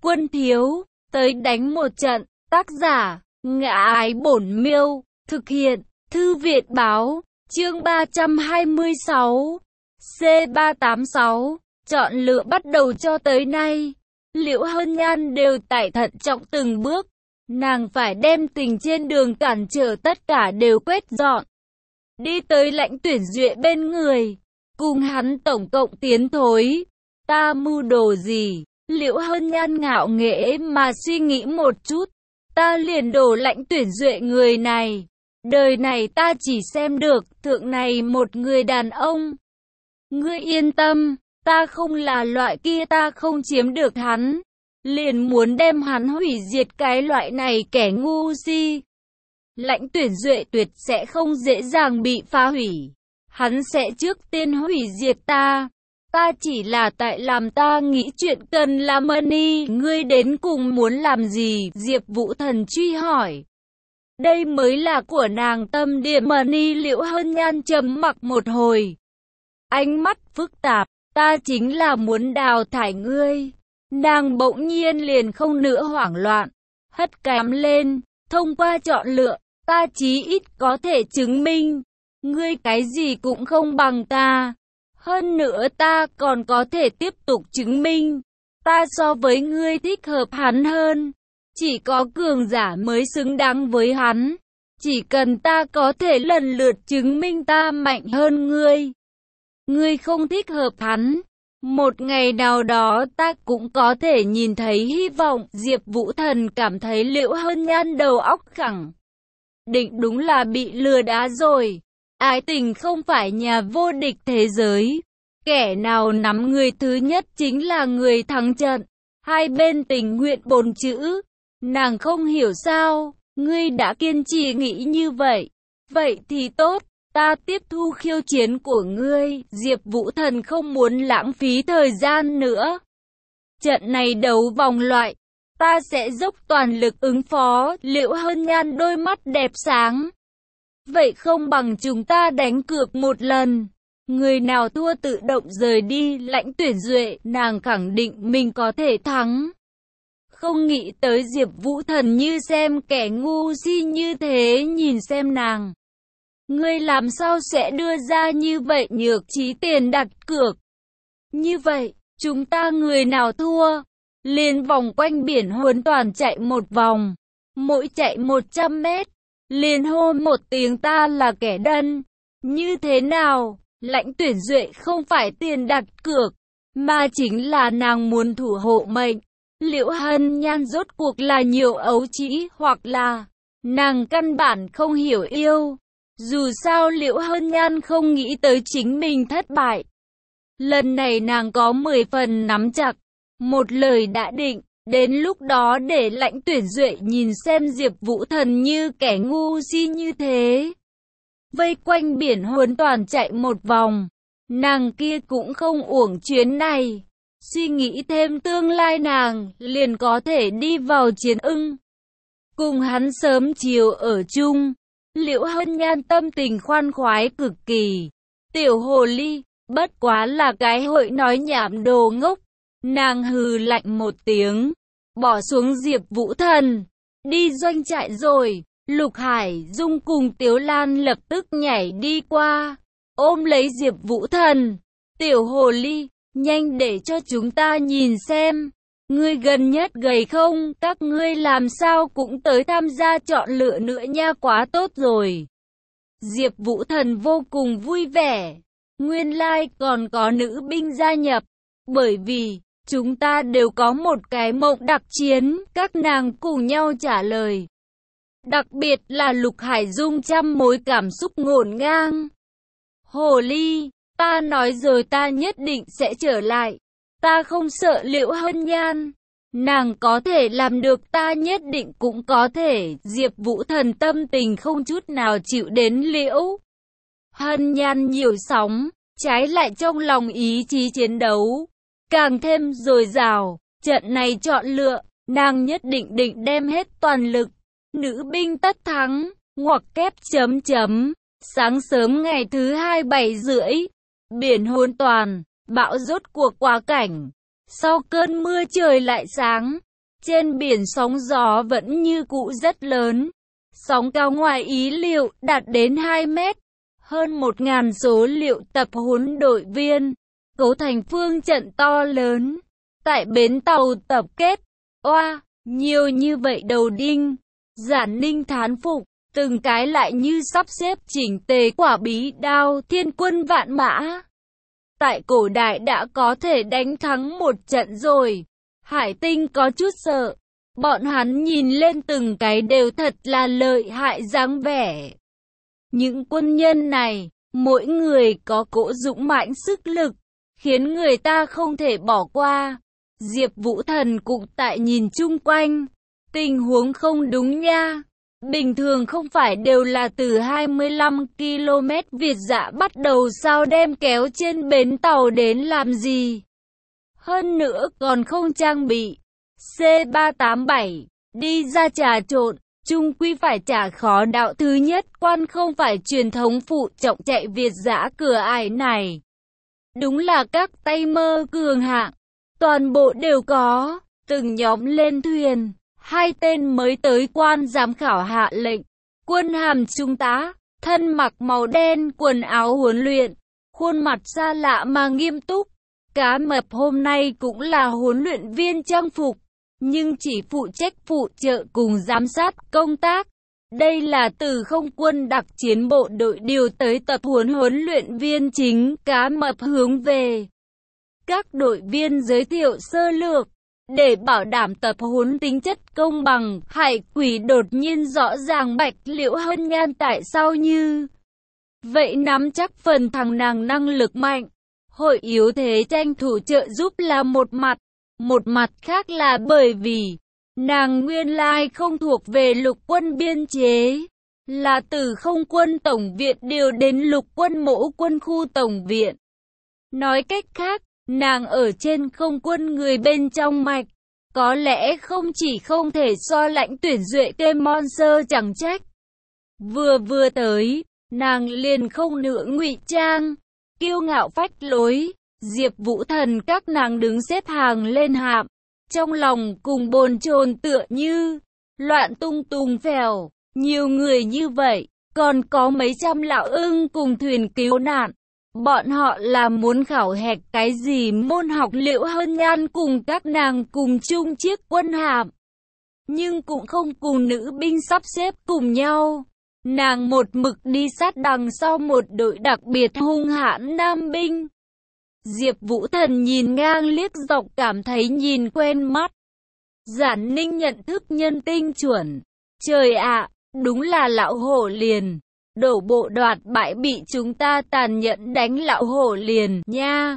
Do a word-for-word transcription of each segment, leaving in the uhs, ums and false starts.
Quân thiếu, tới đánh một trận. Tác giả, Ngã Ái Bổn Miêu. Thực hiện, Thư viện Báo. Chương ba trăm hai mươi sáu. C ba tám sáu. Chọn lựa bắt đầu cho tới nay. Liễu Hân Nhan đều tại thận trọng từng bước. Nàng phải đem tình trên đường cản trở tất cả đều quét dọn. Đi tới Lãnh Tuyển Duệ bên người. Cùng hắn tổng cộng tiến thối. Ta mưu đồ gì? Liễu Hân Nhan ngạo nghễ mà suy nghĩ một chút. Ta liền đổ Lãnh Tuyển Duệ người này. Đời này ta chỉ xem được thượng này một người đàn ông. Ngươi yên tâm, ta không là loại kia, ta không chiếm được hắn. Liền muốn đem hắn hủy diệt cái loại này kẻ ngu si. Lãnh Tuyển Duệ tuyệt sẽ không dễ dàng bị phá hủy. Hắn sẽ trước tiên hủy diệt ta. Ta chỉ là tại làm ta nghĩ chuyện cần làm money. Ngươi đến cùng muốn làm gì? Diệp Vũ Thần truy hỏi. Đây mới là của nàng tâm điểm money. Liễu Hân Nhan trầm mặc một hồi. Ánh mắt phức tạp. Ta chính là muốn đào thải ngươi. Nàng bỗng nhiên liền không nữa hoảng loạn. Hất cằm lên. Thông qua chọn lựa, ta chí ít có thể chứng minh. Ngươi cái gì cũng không bằng ta. Hơn nữa ta còn có thể tiếp tục chứng minh. Ta so với ngươi thích hợp hắn hơn. Chỉ có cường giả mới xứng đáng với hắn. Chỉ cần ta có thể lần lượt chứng minh ta mạnh hơn ngươi. Ngươi không thích hợp hắn. Một ngày nào đó ta cũng có thể nhìn thấy hy vọng. Diệp Vũ Thần cảm thấy Liễu Hân Nhan đầu óc khẳng định đúng là bị lừa đá rồi. Ái tình không phải nhà vô địch thế giới. Kẻ nào nắm người thứ nhất chính là người thắng trận. Hai bên tình nguyện bốn chữ. Nàng không hiểu sao, ngươi đã kiên trì nghĩ như vậy. Vậy thì tốt, ta tiếp thu khiêu chiến của ngươi. Diệp Vũ Thần không muốn lãng phí thời gian nữa. Trận này đấu vòng loại, ta sẽ dốc toàn lực ứng phó. Liễu Hân Nhan đôi mắt đẹp sáng. Vậy không bằng chúng ta đánh cược một lần. Người nào thua tự động rời đi. Lãnh Tuyển Duệ, nàng khẳng định mình có thể thắng. Không nghĩ tới Diệp Vũ Thần như xem kẻ ngu si như thế nhìn xem nàng. Ngươi làm sao sẽ đưa ra như vậy nhược trí tiền đặt cược? Như vậy, chúng ta người nào thua? Liền vòng quanh biển hoàn toàn chạy một vòng. Mỗi chạy một trăm mét. Liền hô một tiếng ta là kẻ đần. Như thế nào? Lãnh Tuyển Duệ không phải tiền đặt cược, mà chính là nàng muốn thủ hộ mệnh. Liễu Hân Nhan rốt cuộc là nhiều ấu trĩ, hoặc là nàng căn bản không hiểu yêu. Dù sao Liễu Hân Nhan không nghĩ tới chính mình thất bại. Lần này nàng có mười phần nắm chặt, một lời đã định. Đến lúc đó để Lãnh Tuyển Duệ nhìn xem Diệp Vũ Thần như kẻ ngu si như thế. Vây quanh biển hoàn toàn chạy một vòng. Nàng kia cũng không uổng chuyến này. Suy nghĩ thêm tương lai nàng liền có thể đi vào chiến ưng. Cùng hắn sớm chiều ở chung. Liễu Hân Nhan tâm tình khoan khoái cực kỳ. Tiểu hồ ly, bất quá là cái hội nói nhảm đồ ngốc. Nàng hừ lạnh một tiếng. Bỏ xuống Diệp Vũ Thần. Đi doanh trại rồi. Lục Hải Dung cùng Tiếu Lan lập tức nhảy đi qua. Ôm lấy Diệp Vũ Thần. Tiểu hồ ly, nhanh để cho chúng ta nhìn xem. Ngươi gần nhất gầy không? Các ngươi làm sao cũng tới tham gia chọn lựa nữa nha, quá tốt rồi. Diệp Vũ Thần vô cùng vui vẻ. Nguyên lai like còn có nữ binh gia nhập. Bởi vì chúng ta đều có một cái mộng đặc chiến. Các nàng cùng nhau trả lời. Đặc biệt là Lục Hải Dung trăm mối cảm xúc ngổn ngang. Hồ ly, ta nói rồi, ta nhất định sẽ trở lại. Ta không sợ Liễu Hân Nhan. Nàng có thể làm được, ta nhất định cũng có thể. Diệp Vũ Thần tâm tình không chút nào chịu đến Liễu Hân Nhan nhiều sóng. Trái lại trong lòng ý chí chiến đấu càng thêm dồi dào. Trận này chọn lựa, nàng nhất định định đem hết toàn lực. Nữ binh tất thắng, ngoặc kép chấm chấm. Sáng sớm ngày thứ hai bảy rưỡi, biển hoàn toàn, bão rốt cuộc quá cảnh. Sau cơn mưa trời lại sáng, Trên biển sóng gió vẫn như cũ rất lớn. Sóng cao ngoài ý liệu đạt đến hai mét. Hơn một nghìn số liệu tập huấn đội viên, cấu thành phương trận to lớn. Tại bến tàu tập kết, oa, nhiều như vậy đầu đinh. Giản Ninh thán phục, từng cái lại như sắp xếp chỉnh tề quả bí đao thiên quân vạn mã. Tại cổ đại đã có thể đánh thắng một trận rồi. Hải Tinh có chút sợ. Bọn hắn nhìn lên từng cái đều thật là lợi hại dáng vẻ. Những quân nhân này, mỗi người có cỗ dũng mãnh sức lực, khiến người ta không thể bỏ qua. Diệp Vũ Thần cũng tại nhìn chung quanh. Tình huống không đúng nha. Bình thường không phải đều là từ hai mươi lăm ki lô mét Việt Dã bắt đầu sao đem kéo trên bến tàu đến làm gì? Hơn nữa còn không trang bị. C ba tám bảy, đi ra trà trộn, chung quy phải trả khó đạo thứ nhất quan không phải truyền thống phụ trọng chạy Việt Dã cửa ải này. Đúng là các tay mơ cường hạng, toàn bộ đều có, từng nhóm lên thuyền. Hai tên mới tới quan giám khảo hạ lệnh, quân hàm trung tá, thân mặc màu đen quần áo huấn luyện, khuôn mặt xa lạ mà nghiêm túc. Cá Mập hôm nay cũng là huấn luyện viên trang phục, nhưng chỉ phụ trách phụ trợ cùng giám sát công tác. Đây là từ không quân đặc chiến bộ đội điều tới tập huấn huấn luyện viên chính. Cá Mập hướng về các đội viên giới thiệu sơ lược. Để bảo đảm tập huấn tính chất công bằng, Hải Quỷ đột nhiên rõ ràng Bạch Liễu Hân Nhan tại sao như vậy nắm chắc phần thằng nàng năng lực mạnh. Hội yếu thế tranh thủ trợ giúp là một mặt, một mặt khác là bởi vì nàng nguyên lai không thuộc về lục quân biên chế, là từ không quân tổng viện điều đến lục quân mỗ quân khu tổng viện. Nói cách khác, nàng ở trên không quân người bên trong mạch, có lẽ không chỉ không thể so lãnh tuyển duệ kê Monster chẳng trách. Vừa vừa tới, nàng liền không nữa ngụy trang, kiêu ngạo phách lối. Diệp Vũ Thần các nàng đứng xếp hàng lên hạm, trong lòng cùng bồn chồn tựa như loạn tung tung phèo. Nhiều người như vậy, còn có mấy trăm lão ưng cùng thuyền cứu nạn. Bọn họ là muốn khảo hạch cái gì môn học Liễu Hân Nhan cùng các nàng cùng chung chiếc quân hạm, nhưng cũng không cùng nữ binh sắp xếp cùng nhau. Nàng một mực đi sát đằng sau một đội đặc biệt hung hãn nam binh. Diệp Vũ Thần nhìn ngang liếc dọc cảm thấy nhìn quen mắt. Giản Ninh nhận thức nhân tinh chuẩn. Trời ạ, đúng là lão hổ liền. Đổ bộ đoạt bãi bị chúng ta tàn nhẫn đánh lão hổ liền nha.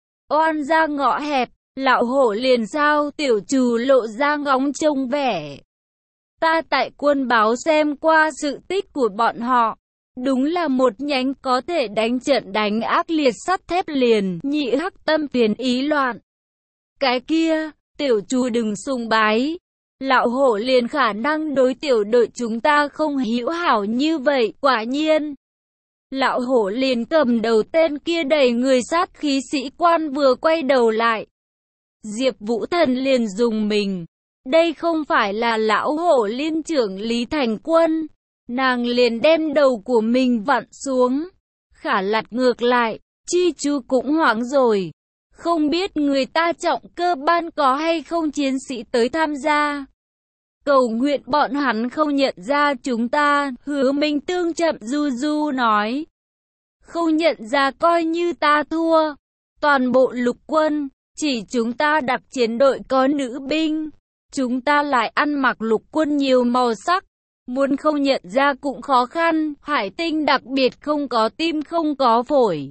Oan ra ngõ hẹp, lão hổ liền sao? Tiểu Trù lộ ra ngóng trông vẻ. Ta tại quân báo xem qua sự tích của bọn họ. Đúng là một nhánh có thể đánh trận đánh ác liệt sắt thép liền. Nhị hắc tâm phiền ý loạn. Cái kia, Tiểu Trù đừng sùng bái. Lão hổ liền khả năng đối tiểu đội chúng ta không hữu hảo như vậy. Quả nhiên, lão hổ liền cầm đầu tên kia đầy người sát khí sĩ quan vừa quay đầu lại. Diệp Vũ Thần liền dùng mình. Đây không phải là lão hổ liên trưởng Lý Thành Quân. Nàng liền đem đầu của mình vặn xuống. Khả lật ngược lại, Chi Chu cũng hoảng rồi. Không biết người ta trọng cơ ban có hay không chiến sĩ tới tham gia. Cầu nguyện bọn hắn không nhận ra chúng ta. Hứa Minh Tương chậm du du nói. Không nhận ra coi như ta thua. Toàn bộ lục quân, chỉ chúng ta đặc chiến đội có nữ binh. Chúng ta lại ăn mặc lục quân nhiều màu sắc. Muốn không nhận ra cũng khó khăn. Hải Tinh đặc biệt không có tim không có phổi.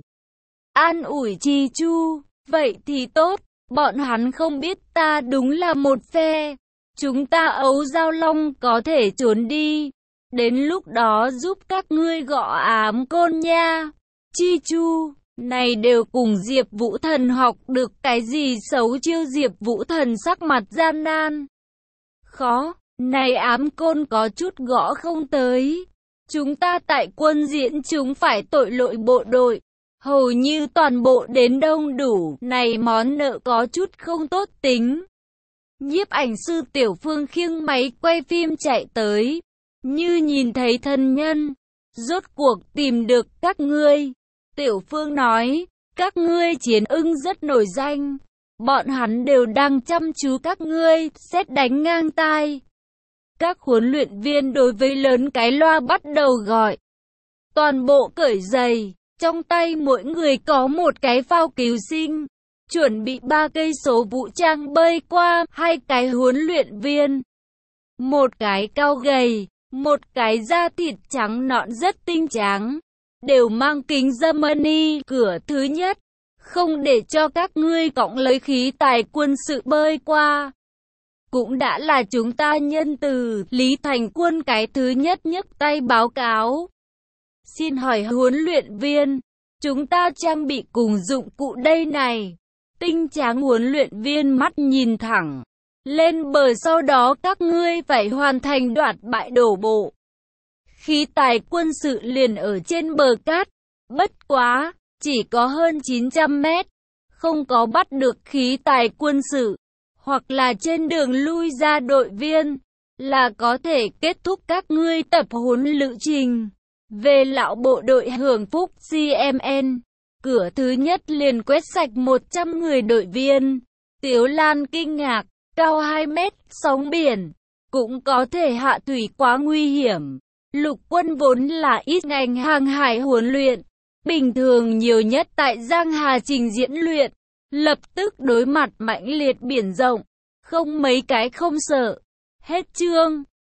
An ủi Chi Chu. Vậy thì tốt, bọn hắn không biết ta đúng là một phe. Chúng ta ấu giao long có thể trốn đi. Đến lúc đó giúp các ngươi gõ ám côn nha. Chi Chu, này đều cùng Diệp Vũ Thần học được cái gì xấu chiêu. Diệp Vũ Thần sắc mặt gian nan. Khó, này ám côn có chút gõ không tới. Chúng ta tại quân diễn chúng phải tội lỗi bộ đội. Hầu như toàn bộ đến đông đủ, này món nợ có chút không tốt tính. Nhiếp ảnh sư Tiểu Phương khiêng máy quay phim chạy tới, như nhìn thấy thân nhân. Rốt cuộc tìm được các ngươi. Tiểu Phương nói, các ngươi chiến ưng rất nổi danh. Bọn hắn đều đang chăm chú các ngươi, sét đánh ngang tai. Các huấn luyện viên đối với lớn cái loa bắt đầu gọi. Toàn bộ cởi giày, trong tay mỗi người có một cái phao cứu sinh. Chuẩn bị ba cây số vũ trang bơi qua, hai cái huấn luyện viên. Một cái cao gầy, một cái da thịt trắng nõn rất tinh tráng. Đều mang kính Germany, cửa thứ nhất. Không để cho các ngươi cõng lấy khí tài quân sự bơi qua. Cũng đã là chúng ta nhân từ, Lý Thành Quân cái thứ nhất nhấc tay báo cáo. Xin hỏi huấn luyện viên, chúng ta trang bị cùng dụng cụ đây này. Tinh tráng huấn luyện viên mắt nhìn thẳng lên bờ, sau đó các ngươi phải hoàn thành đoạt bại đổ bộ. Khí tài quân sự liền ở trên bờ cát, bất quá, chỉ có hơn chín trăm mét, không có bắt được khí tài quân sự, hoặc là trên đường lui ra đội viên, là có thể kết thúc các ngươi tập huấn lữ trình. Về lão bộ đội hưởng phúc xê em en, cửa thứ nhất liền quét sạch một trăm người đội viên. Tiếu Lan kinh ngạc, cao hai mét, sóng biển, cũng có thể hạ thủy quá nguy hiểm. Lục quân vốn là ít ngành hàng hải huấn luyện, bình thường nhiều nhất tại Giang Hà trình diễn luyện, lập tức đối mặt mãnh liệt biển rộng, không mấy cái không sợ. Hết chương.